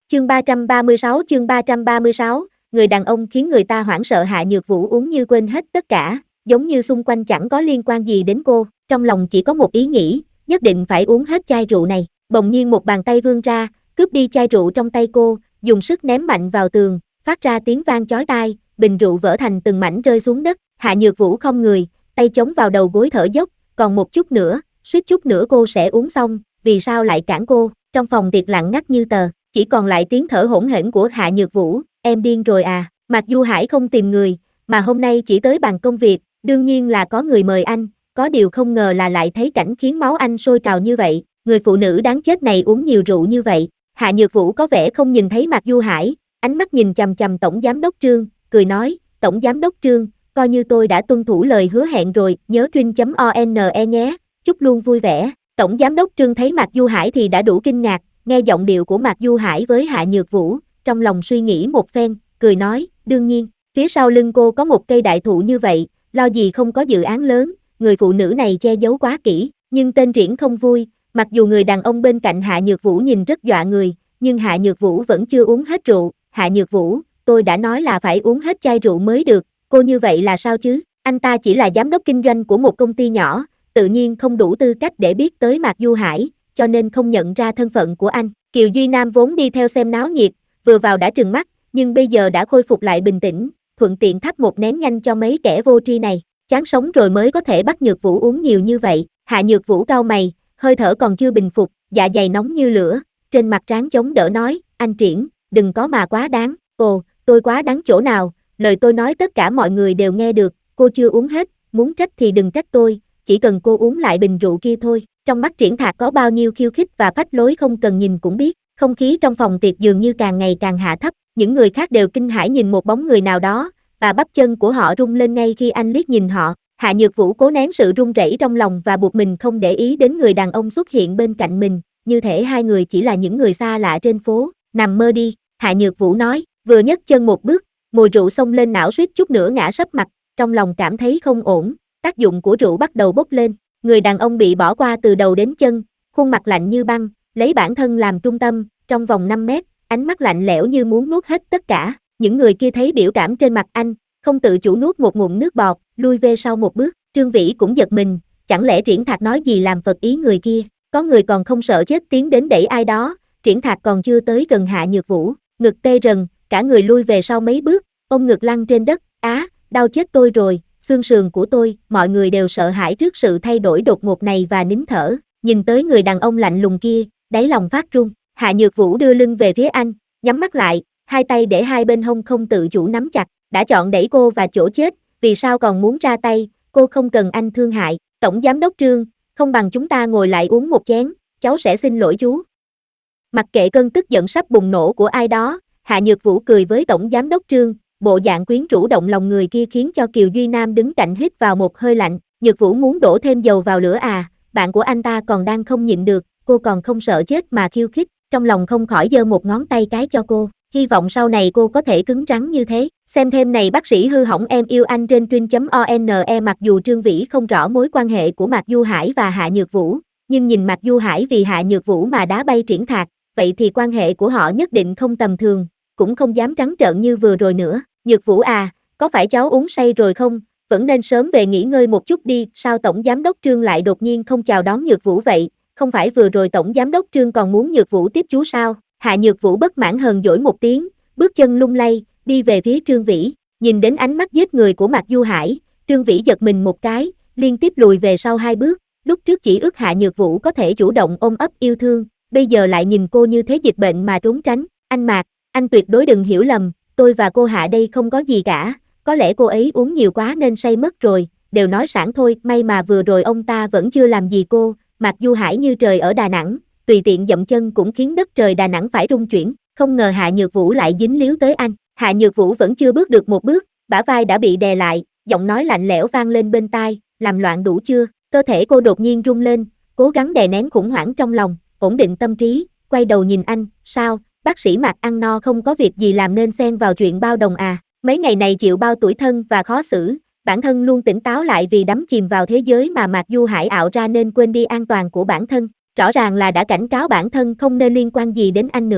Chương 336, người đàn ông khiến người ta hoảng sợ. Hạ Nhược Vũ uống như quên hết tất cả, giống như xung quanh chẳng có liên quan gì đến cô, trong lòng chỉ có một ý nghĩ, nhất định phải uống hết chai rượu này. Bỗng nhiên một bàn tay vươn ra, cướp đi chai rượu trong tay cô, dùng sức ném mạnh vào tường, phát ra tiếng vang chói tai, bình rượu vỡ thành từng mảnh rơi xuống đất. Hạ Nhược Vũ không người, tay chống vào đầu gối thở dốc, còn một chút nữa, suýt chút nữa cô sẽ uống xong, vì sao lại cản cô? Trong phòng tiệc lặng ngắt như tờ, chỉ còn lại tiếng thở hổn hển của Hạ Nhược Vũ. Em điên rồi à? Mạc Du Hải không tìm người, mà hôm nay chỉ tới bàn công việc, đương nhiên là có người mời anh, có điều không ngờ là lại thấy cảnh khiến máu anh sôi trào như vậy, người phụ nữ đáng chết này uống nhiều rượu như vậy. Hạ Nhược Vũ có vẻ không nhìn thấy Mạc Du Hải, ánh mắt nhìn chằm chằm Tổng Giám đốc Trương, cười nói, Tổng Giám đốc Trương, coi như tôi đã tuân thủ lời hứa hẹn rồi, nhớ trin.one nhé, chúc luôn vui vẻ. Tổng Giám đốc Trương thấy Mạc Du Hải thì đã đủ kinh ngạc, nghe giọng điệu của Mạc Du Hải với Hạ Nhược Vũ, trong lòng suy nghĩ một phen, cười nói, đương nhiên, phía sau lưng cô có một cây đại thụ như vậy, lo gì không có dự án lớn, người phụ nữ này che giấu quá kỹ, nhưng tên Triển không vui, mặc dù người đàn ông bên cạnh Hạ Nhược Vũ nhìn rất dọa người, nhưng Hạ Nhược Vũ vẫn chưa uống hết rượu. Hạ Nhược Vũ, tôi đã nói là phải uống hết chai rượu mới được, cô như vậy là sao chứ? Anh ta chỉ là giám đốc kinh doanh của một công ty nhỏ, tự nhiên không đủ tư cách để biết tới Mạc Du Hải, cho nên không nhận ra thân phận của anh. Kiều Duy Nam vốn đi theo xem náo nhiệt, vừa vào đã trừng mắt, nhưng bây giờ đã khôi phục lại bình tĩnh, thuận tiện thắp một nén nhanh cho mấy kẻ vô tri này. Chán sống rồi mới có thể bắt Nhược Vũ uống nhiều như vậy. Hạ Nhược Vũ cau mày, hơi thở còn chưa bình phục, dạ dày nóng như lửa, trên mặt trán chống đỡ nói, anh Triển, đừng có mà quá đáng. Ồ, tôi quá đáng chỗ nào, lời tôi nói tất cả mọi người đều nghe được, cô chưa uống hết, muốn trách thì đừng trách tôi, chỉ cần cô uống lại bình rượu kia thôi. Trong mắt Triển Thạc có bao nhiêu khiêu khích và phách lối không cần nhìn cũng biết. Không khí trong phòng tiệc dường như càng ngày càng hạ thấp, những người khác đều kinh hãi nhìn một bóng người nào đó, và bắp chân của họ rung lên ngay khi anh liếc nhìn họ. Hạ Nhược Vũ cố nén sự run rẩy trong lòng và buộc mình không để ý đến người đàn ông xuất hiện bên cạnh mình, như thể hai người chỉ là những người xa lạ trên phố. Nằm mơ đi, Hạ Nhược Vũ nói, vừa nhấc chân một bước, mùi rượu xông lên não suýt chút nữa ngã sấp mặt, trong lòng cảm thấy không ổn, tác dụng của rượu bắt đầu bốc lên. Người đàn ông bị bỏ qua từ đầu đến chân, khuôn mặt lạnh như băng, lấy bản thân làm trung tâm, trong vòng 5 mét, ánh mắt lạnh lẽo như muốn nuốt hết tất cả. Những người kia thấy biểu cảm trên mặt anh, không tự chủ nuốt một ngụm nước bọt, lui về sau một bước. Trương Vĩ cũng giật mình, chẳng lẽ Triển Thạc nói gì làm phật ý người kia? Có người còn không sợ chết tiến đến đẩy ai đó, Triển Thạc còn chưa tới gần Hạ Nhược Vũ, ngực tê rần, cả người lui về sau mấy bước, ôm ngực lăn trên đất. Đau chết tôi rồi, xương sườn của tôi. Mọi người đều sợ hãi trước sự thay đổi đột ngột này và nín thở, nhìn tới người đàn ông lạnh lùng kia, đáy lòng phát run. Hạ Nhược Vũ đưa lưng về phía anh, nhắm mắt lại, hai tay để hai bên hông không tự chủ nắm chặt, đã chọn đẩy cô vào chỗ chết, vì sao còn muốn ra tay? Cô không cần anh thương hại. Tổng Giám đốc Trương, không bằng chúng ta ngồi lại uống một chén, cháu sẽ xin lỗi chú. Mặc kệ cơn tức giận sắp bùng nổ của ai đó, Hạ Nhược Vũ cười với Tổng Giám đốc Trương, bộ dạng quyến rũ động lòng người kia khiến cho Kiều Duy Nam đứng cạnh hít vào một hơi lạnh. Nhược Vũ muốn đổ thêm dầu vào lửa à? Bạn của anh ta còn đang không nhịn được, cô còn không sợ chết mà khiêu khích, trong lòng không khỏi giơ một ngón tay cái cho cô, hy vọng sau này cô có thể cứng rắn như thế. Xem thêm này, bác sĩ hư hỏng em yêu anh trên trin.one. Mặc dù Trương Vĩ không rõ mối quan hệ của Mạc Du Hải và Hạ Nhược Vũ, nhưng nhìn Mạc Du Hải vì Hạ Nhược Vũ mà đá bay Triển Thạc, vậy thì quan hệ của họ nhất định không tầm thường, cũng không dám trắng trợn như vừa rồi nữa. Nhược Vũ à, có phải cháu uống say rồi không? Vẫn nên sớm về nghỉ ngơi một chút đi. Sao Tổng Giám đốc Trương lại đột nhiên không chào đón Nhược Vũ vậy? Không phải vừa rồi Tổng Giám đốc Trương còn muốn Nhược Vũ tiếp chú sao? Hạ Nhược Vũ bất mãn hờn dỗi một tiếng, bước chân lung lay, đi về phía Trương Vĩ. Nhìn đến ánh mắt giết người của Mạc Du Hải, Trương Vĩ giật mình một cái, liên tiếp lùi về sau 2 bước. Lúc trước chỉ ước Hạ Nhược Vũ có thể chủ động ôm ấp yêu thương, bây giờ lại nhìn cô như thế dịch bệnh mà trốn tránh. Anh Mạc, anh tuyệt đối đừng hiểu lầm, tôi và cô Hạ đây không có gì cả, có lẽ cô ấy uống nhiều quá nên say mất rồi, đều nói sẵn thôi. May mà vừa rồi ông ta vẫn chưa làm gì cô. Mạc Du Hải như trời ở Đà Nẵng, tùy tiện dậm chân cũng khiến đất trời Đà Nẵng phải rung chuyển, không ngờ Hạ Nhược Vũ lại dính líu tới anh. Hạ Nhược Vũ vẫn chưa bước được một bước, bả vai đã bị đè lại, giọng nói lạnh lẽo vang lên bên tai, làm loạn đủ chưa? Cơ thể cô đột nhiên rung lên, cố gắng đè nén khủng hoảng trong lòng, ổn định tâm trí, quay đầu nhìn anh. Sao, bác sĩ Mạc ăn no không có việc gì làm nên xen vào chuyện bao đồng à? Mấy ngày này chịu bao tủi thân và khó xử, bản thân luôn tỉnh táo lại vì đắm chìm vào thế giới mà Mạc Du Hải ảo ra nên quên đi an toàn của bản thân. Rõ ràng là đã cảnh cáo bản thân không nên liên quan gì đến anh nữa,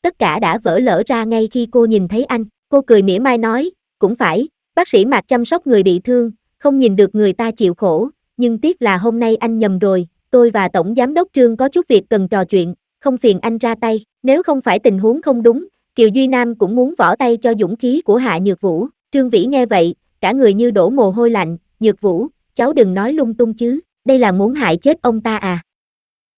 tất cả đã vỡ lở ra ngay khi cô nhìn thấy anh. Cô cười mỉa mai nói, cũng phải, bác sĩ Mạc chăm sóc người bị thương, không nhìn được người ta chịu khổ, nhưng tiếc là hôm nay anh nhầm rồi, tôi và Tổng Giám đốc Trương có chút việc cần trò chuyện, không phiền anh ra tay, nếu không phải tình huống không đúng, Kiều Duy Nam cũng muốn võ tay cho dũng khí của Hạ Nhược Vũ. Trương Vĩ nghe vậy, cả người như đổ mồ hôi lạnh, Nhược Vũ, cháu đừng nói lung tung chứ, đây là muốn hại chết ông ta à?